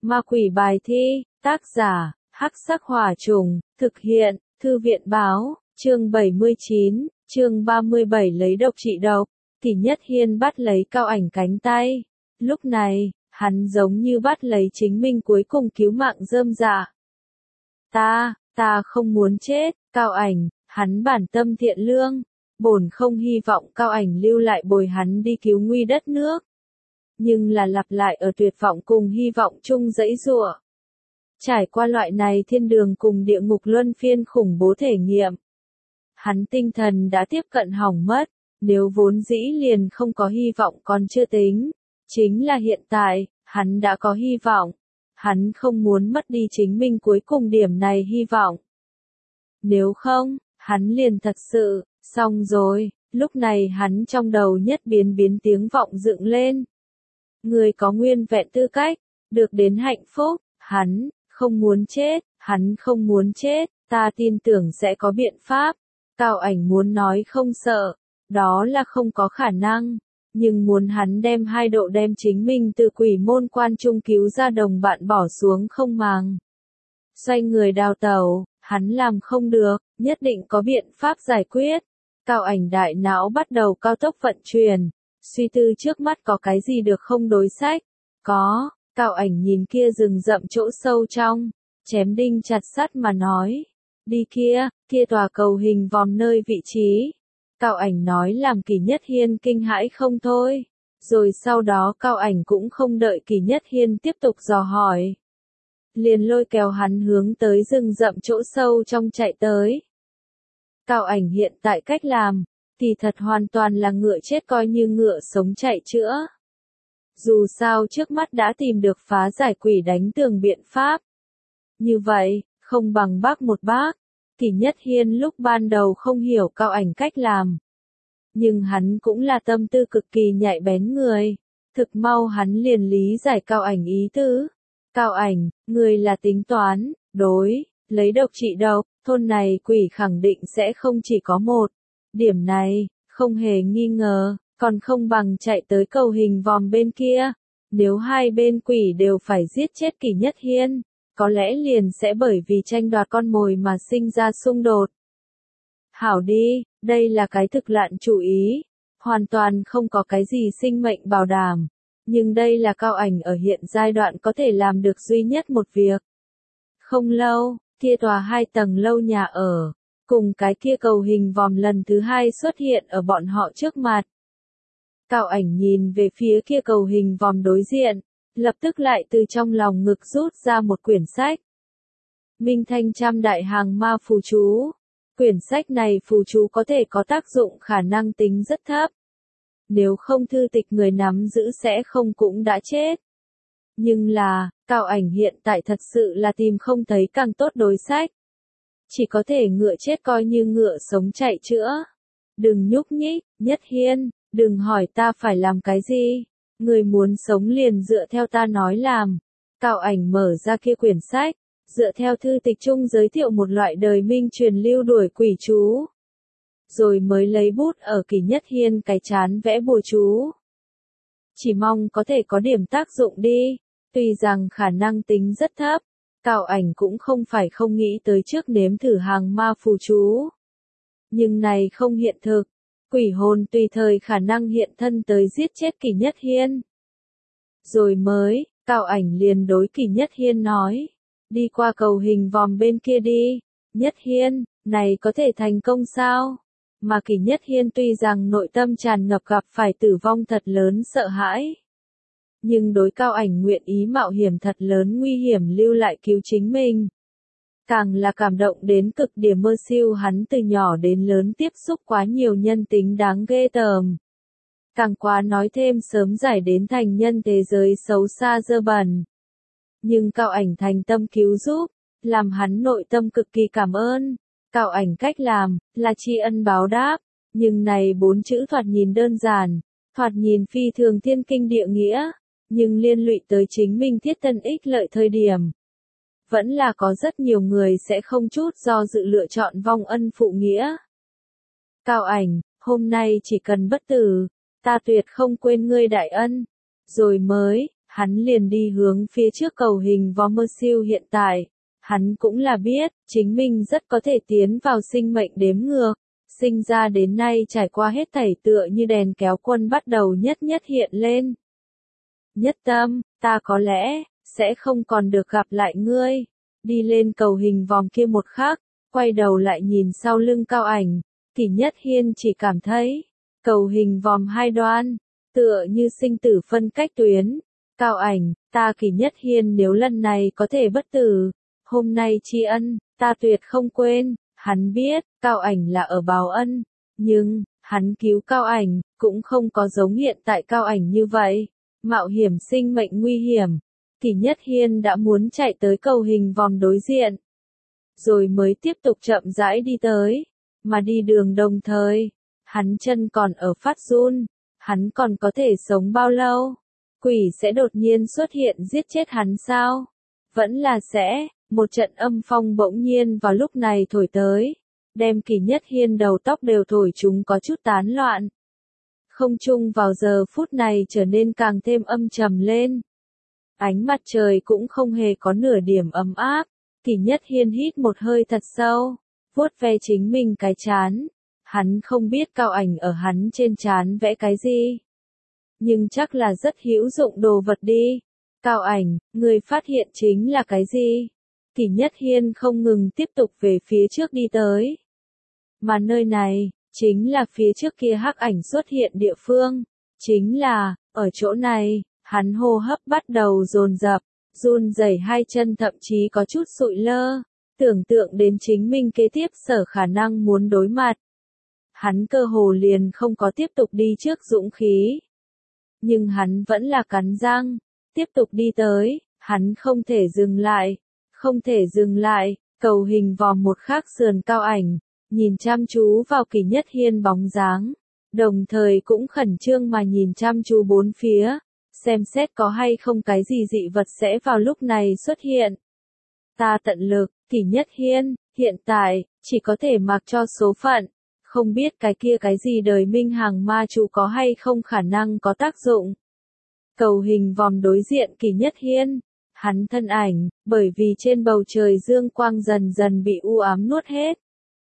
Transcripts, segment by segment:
Ma quỷ bài thi, tác giả, Hắc Sắc Hỏa Trùng, thực hiện, Thư viện báo, chương 79, chương 37 lấy độc trị độc. Kỷ Nhất Hiên bắt lấy Cao Ảnh cánh tay. Lúc này, hắn giống như bắt lấy chính mình cuối cùng cứu mạng rơm rạ. Ta không muốn chết, Cao Ảnh, hắn bản tâm thiện lương, bổn không hy vọng Cao Ảnh lưu lại bồi hắn đi cứu nguy đất nước. Nhưng là lặp lại ở tuyệt vọng cùng hy vọng chung dãy giụa. Trải qua loại này thiên đường cùng địa ngục luân phiên khủng bố thể nghiệm. Hắn tinh thần đã tiếp cận hỏng mất, nếu vốn dĩ liền không có hy vọng còn chưa tính. Chính là hiện tại, hắn đã có hy vọng. Hắn không muốn mất đi chính mình cuối cùng điểm này hy vọng. Nếu không, hắn liền thật sự, xong rồi, lúc này hắn trong đầu nhất biến tiếng vọng dựng lên. Người có nguyên vẹn tư cách, được đến hạnh phúc, hắn không muốn chết, ta tin tưởng sẽ có biện pháp. Cao Ảnh muốn nói không sợ, đó là không có khả năng, nhưng muốn hắn đem hai độ đem chính mình từ quỷ môn quan trung cứu ra đồng bạn bỏ xuống không màng. Xoay người đào tẩu, hắn làm không được, nhất định có biện pháp giải quyết. Cao Ảnh đại não bắt đầu cao tốc vận chuyển, suy tư trước mắt có cái gì được không đối sách. Có, Cao Ảnh nhìn kia rừng rậm chỗ sâu trong, chém đinh chặt sắt mà nói. Đi kia tòa cầu hình vòm nơi vị trí. Cao Ảnh nói làm Kỷ Nhất Hiên kinh hãi không thôi. Rồi sau đó Cao Ảnh cũng không đợi Kỷ Nhất Hiên tiếp tục dò hỏi. Liền lôi kéo hắn hướng tới rừng rậm chỗ sâu trong chạy tới. Cao Ảnh hiện tại cách làm, thì thật hoàn toàn là ngựa chết coi như ngựa sống chạy chữa. Dù sao trước mắt đã tìm được phá giải quỷ đánh tường biện pháp. Như vậy, không bằng bác một bác. Kỷ Nhất Hiên lúc ban đầu không hiểu Cao Ảnh cách làm. Nhưng hắn cũng là tâm tư cực kỳ nhạy bén người. Thực mau hắn liền lý giải Cao Ảnh ý tứ. Cao Ảnh, người là tính toán, lấy độc trị độc, thôn này quỷ khẳng định sẽ không chỉ có một. Điểm này, không hề nghi ngờ, còn không bằng chạy tới cầu hình vòm bên kia. Nếu hai bên quỷ đều phải giết chết Kỷ Nhất Hiên, có lẽ liền sẽ bởi vì tranh đoạt con mồi mà sinh ra xung đột. Hảo đi, đây là cái thực lạn chủ ý, hoàn toàn không có cái gì sinh mệnh bảo đảm, nhưng đây là Cao Ảnh ở hiện giai đoạn có thể làm được duy nhất một việc. Không lâu, kia tòa 2 tầng lâu nhà ở, cùng cái kia cầu hình vòm lần thứ 2 xuất hiện ở bọn họ trước mặt. Cao Ảnh nhìn về phía kia cầu hình vòm đối diện, lập tức lại từ trong lòng ngực rút ra một quyển sách. Minh Thanh Trăm Đại Hàng Ma Phù Chú. Quyển sách này phù chú có thể có tác dụng khả năng tính rất thấp. Nếu không thư tịch người nắm giữ sẽ không cũng đã chết. Nhưng là, Cao Ảnh hiện tại thật sự là tìm không thấy càng tốt đối sách. Chỉ có thể ngựa chết coi như ngựa sống chạy chữa. Đừng nhúc nhích, Nhất Hiên, đừng hỏi ta phải làm cái gì. Người muốn sống liền dựa theo ta nói làm. Cao Ảnh mở ra kia quyển sách, dựa theo thư tịch chung giới thiệu một loại đời minh truyền lưu đuổi quỷ chú. Rồi mới lấy bút ở Kỷ Nhất Hiên cái chán vẽ bùa chú. Chỉ mong có thể có điểm tác dụng đi, tuy rằng khả năng tính rất thấp. Cao Ảnh cũng không phải không nghĩ tới trước nếm thử hàng ma phù chú. Nhưng này không hiện thực. Quỷ hồn tùy thời khả năng hiện thân tới giết chết Kỷ Nhất Hiên. Rồi mới, Cao Ảnh liền đối Kỷ Nhất Hiên nói. Đi qua cầu hình vòm bên kia đi. Nhất Hiên, này có thể thành công sao? Mà Kỷ Nhất Hiên tuy rằng nội tâm tràn ngập gặp phải tử vong thật lớn sợ hãi. Nhưng đối Cao Ảnh nguyện ý mạo hiểm thật lớn nguy hiểm lưu lại cứu chính mình. Càng là cảm động đến cực điểm mơ siêu hắn từ nhỏ đến lớn tiếp xúc quá nhiều nhân tính đáng ghê tởm. Càng quá nói thêm sớm giải đến thành nhân thế giới xấu xa dơ bẩn. Nhưng Cao Ảnh thành tâm cứu giúp, làm hắn nội tâm cực kỳ cảm ơn. Cao Ảnh cách làm, là tri ân báo đáp, nhưng này 4 chữ thoạt nhìn đơn giản, thoạt nhìn phi thường thiên kinh địa nghĩa, nhưng liên lụy tới chính mình thiết thân ích lợi thời điểm. Vẫn là có rất nhiều người sẽ không chút do dự lựa chọn vong ân phụ nghĩa. Cao Ảnh, hôm nay chỉ cần bất tử, ta tuyệt không quên ngươi đại ân. Rồi mới, Hắn liền đi hướng phía trước cầu hình vòm mơ siêu hiện tại. Hắn cũng là biết, chính mình rất có thể tiến vào sinh mệnh đếm ngược. Sinh ra đến nay trải qua hết thảy tựa như đèn kéo quân bắt đầu nhất nhất hiện lên. Nhất tâm, ta có lẽ, sẽ không còn được gặp lại ngươi. Đi lên cầu hình vòm kia một khắc, quay đầu lại nhìn sau lưng Cao Ảnh, Kỷ Nhất Hiên chỉ cảm thấy, cầu hình vòm hai đoan, tựa như sinh tử phân cách tuyến. Cao Ảnh, ta Kỷ Nhất Hiên nếu lần này có thể bất tử, hôm nay tri ân, ta tuyệt không quên. Hắn biết, Cao Ảnh là ở báo ân, nhưng, hắn cứu Cao Ảnh, cũng không có giống hiện tại Cao Ảnh như vậy, mạo hiểm sinh mệnh nguy hiểm. Kỷ Nhất Hiên đã muốn chạy tới cầu hình vòm đối diện, rồi mới tiếp tục chậm rãi đi tới, mà đi đường đồng thời, hắn chân còn ở phát run, hắn còn có thể sống bao lâu? Quỷ sẽ đột nhiên xuất hiện giết chết hắn sao? Vẫn là sẽ, một trận âm phong bỗng nhiên vào lúc này thổi tới, đem Kỷ Nhất Hiên đầu tóc đều thổi chúng có chút tán loạn. Không trung vào giờ phút này trở nên càng thêm âm trầm lên. Ánh mặt trời cũng không hề có nửa điểm ấm áp. Kỷ Nhất Hiên hít một hơi thật sâu, vuốt ve chính mình cái trán. Hắn không biết Cao Ảnh ở hắn trên trán vẽ cái gì, nhưng chắc là rất hữu dụng đồ vật đi. Cao Ảnh, người phát hiện chính là cái gì? Kỷ Nhất Hiên không ngừng tiếp tục về phía trước đi tới. Mà nơi này, chính là phía trước kia hắc ảnh xuất hiện địa phương. Chính là, ở chỗ này, hắn hô hấp bắt đầu dồn dập, run rẩy hai chân thậm chí có chút sụi lơ, tưởng tượng đến chính mình kế tiếp sở khả năng muốn đối mặt. Hắn cơ hồ liền không có tiếp tục đi trước dũng khí. Nhưng hắn vẫn là cắn răng, tiếp tục đi tới, hắn không thể dừng lại, không thể dừng lại, cầu hình vòm một khắc sườn Cao Ảnh, nhìn chăm chú vào Kỷ Nhất Hiên bóng dáng, đồng thời cũng khẩn trương mà nhìn chăm chú bốn phía, xem xét có hay không cái gì dị vật sẽ vào lúc này xuất hiện. Ta tận lực, Kỷ Nhất Hiên, hiện tại, chỉ có thể mặc cho số phận, không biết cái kia cái gì đời minh hàng ma chú có hay không khả năng có tác dụng. Cầu hình vòm đối diện Kỷ Nhất Hiên, hắn thân ảnh, bởi vì trên bầu trời dương quang dần dần bị u ám nuốt hết,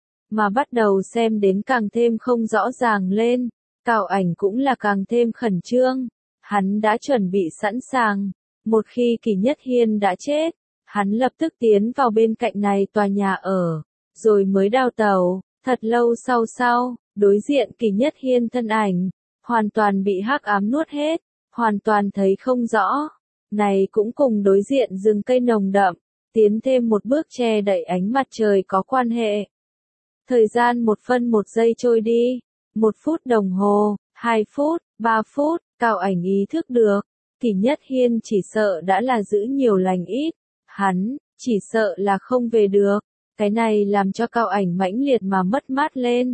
mà bắt đầu xem đến càng thêm không rõ ràng lên. Cao Ảnh cũng là càng thêm khẩn trương, hắn đã chuẩn bị sẵn sàng, một khi Kỷ Nhất Hiên đã chết, hắn lập tức tiến vào bên cạnh này tòa nhà ở, rồi mới đào tẩu. Thật lâu sau, đối diện Kỷ Nhất Hiên thân ảnh, hoàn toàn bị hắc ám nuốt hết, hoàn toàn thấy không rõ. Này cũng cùng đối diện rừng cây nồng đậm, tiến thêm một bước che đậy ánh mặt trời có quan hệ. Thời gian 1 phân 1 giây trôi đi, 1 phút đồng hồ, 2 phút, 3 phút, Cao Ảnh ý thức được, Kỷ Nhất Hiên chỉ sợ đã là giữ nhiều lành ít, hắn, chỉ sợ là không về được. Cái này làm cho Cao Ảnh mãnh liệt mà mất mát lên.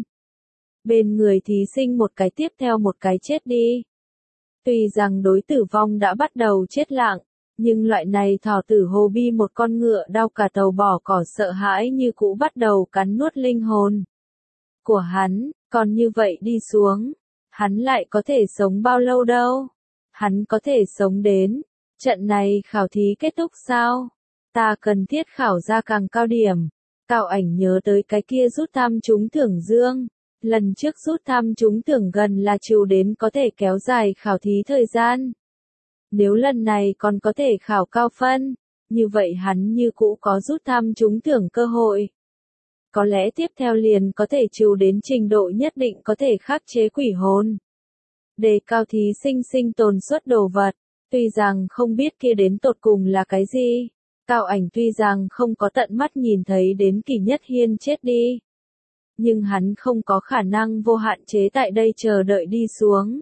Bên người thí sinh một cái tiếp theo một cái chết đi. Tuy rằng đối tử vong đã bắt đầu chết lặng, nhưng loại này thỏ tử hồ bi một con ngựa đau cả tàu bỏ cỏ sợ hãi như cũ bắt đầu cắn nuốt linh hồn của hắn, còn như vậy đi xuống, hắn lại có thể sống bao lâu đâu? Hắn có thể sống đến trận này khảo thí kết thúc sao? Ta cần thiết khảo ra càng cao điểm. Cao Ảnh nhớ tới cái kia rút thăm trúng thưởng dương, lần trước rút thăm trúng thưởng gần là chịu đến có thể kéo dài khảo thí thời gian. Nếu lần này còn có thể khảo cao phân, như vậy hắn như cũ có rút thăm trúng thưởng cơ hội. Có lẽ tiếp theo liền có thể chịu đến trình độ nhất định có thể khắc chế quỷ hồn. Đề cao thí sinh sinh tồn suất đồ vật, tuy rằng không biết kia đến tột cùng là cái gì. Cao Ảnh tuy rằng không có tận mắt nhìn thấy đến Kỷ Nhất Hiên chết đi, nhưng hắn không có khả năng vô hạn chế tại đây chờ đợi đi xuống.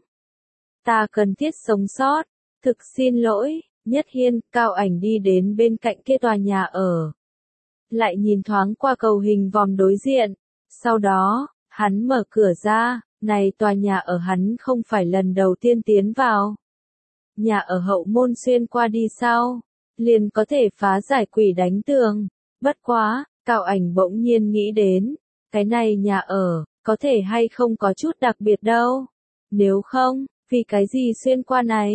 Ta cần thiết sống sót, thực xin lỗi, Nhất Hiên. Cao Ảnh đi đến bên cạnh kia tòa nhà ở, lại nhìn thoáng qua cầu hình vòm đối diện, sau đó, hắn mở cửa ra, này tòa nhà ở hắn không phải lần đầu tiên tiến vào. Nhà ở hậu môn xuyên qua đi sau, liền có thể phá giải quỷ đánh tường. Bất quá, Cao Ảnh bỗng nhiên nghĩ đến, cái này nhà ở, có thể hay không có chút đặc biệt đâu. Nếu không, vì cái gì xuyên qua này?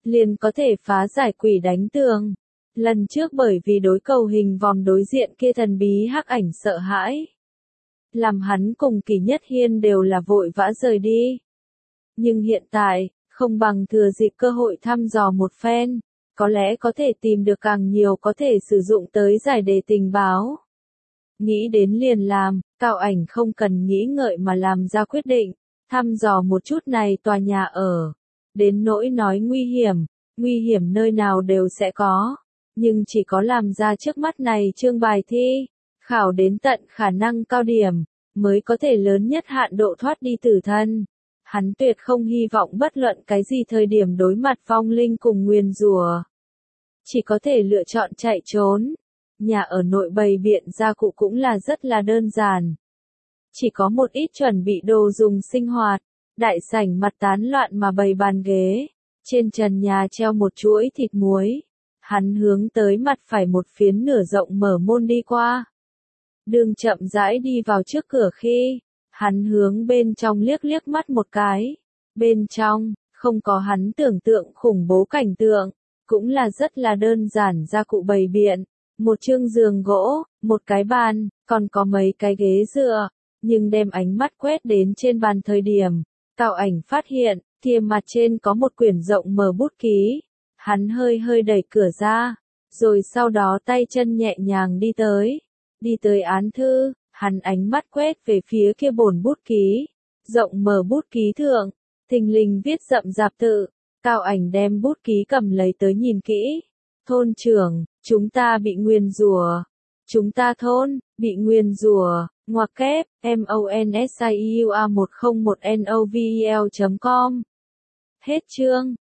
liền có thể phá giải quỷ đánh tường. Lần trước bởi vì đối cầu hình vòm đối diện kia thần bí hắc ảnh sợ hãi, làm hắn cùng Kỳ Nhất Hiên đều là vội vã rời đi. Nhưng hiện tại, không bằng thừa dịp cơ hội thăm dò một phen, có lẽ có thể tìm được càng nhiều có thể sử dụng tới giải đề tình báo. Nghĩ đến liền làm, Cao Ảnh không cần nghĩ ngợi mà làm ra quyết định, thăm dò một chút này tòa nhà ở. Đến nỗi nói nguy hiểm nơi nào đều sẽ có, nhưng chỉ có làm ra trước mắt này chương bài thi, khảo đến tận khả năng cao điểm, mới có thể lớn nhất hạn độ thoát đi tử thân. Hắn tuyệt không hy vọng bất luận cái gì thời điểm đối mặt vong linh cùng nguyền rủa, chỉ có thể lựa chọn chạy trốn. Nhà ở nội bày biện gia cụ cũng là rất là đơn giản. Chỉ có một ít chuẩn bị đồ dùng sinh hoạt, đại sảnh mặt tán loạn mà bày bàn ghế, trên trần nhà treo một chuỗi thịt muối. Hắn hướng tới mặt phải một phiến nửa rộng mở môn đi qua. Đường chậm rãi đi vào trước cửa khi, hắn hướng bên trong liếc liếc mắt một cái. Bên trong, không có hắn tưởng tượng khủng bố cảnh tượng, cũng là rất là đơn giản gia cụ bày biện. Một chương giường gỗ, một cái bàn, còn có mấy cái ghế dựa. Nhưng đem ánh mắt quét đến trên bàn thời điểm, Cao Ảnh phát hiện, kia mặt trên có một quyển rộng mở bút ký. Hắn hơi đẩy cửa ra, rồi sau đó tay chân nhẹ nhàng đi tới án thư, hắn ánh mắt quét về phía kia bổn bút ký, rộng mở bút ký thượng, thình lình viết rậm rạp tự. Cao Ảnh đem bút ký cầm lấy tới nhìn kỹ. Thôn trưởng, chúng ta bị nguyền rủa. Chúng ta thôn, bị nguyền rủa. Ngoặc kép, MONSIUA101NOVEL.com. Hết chương.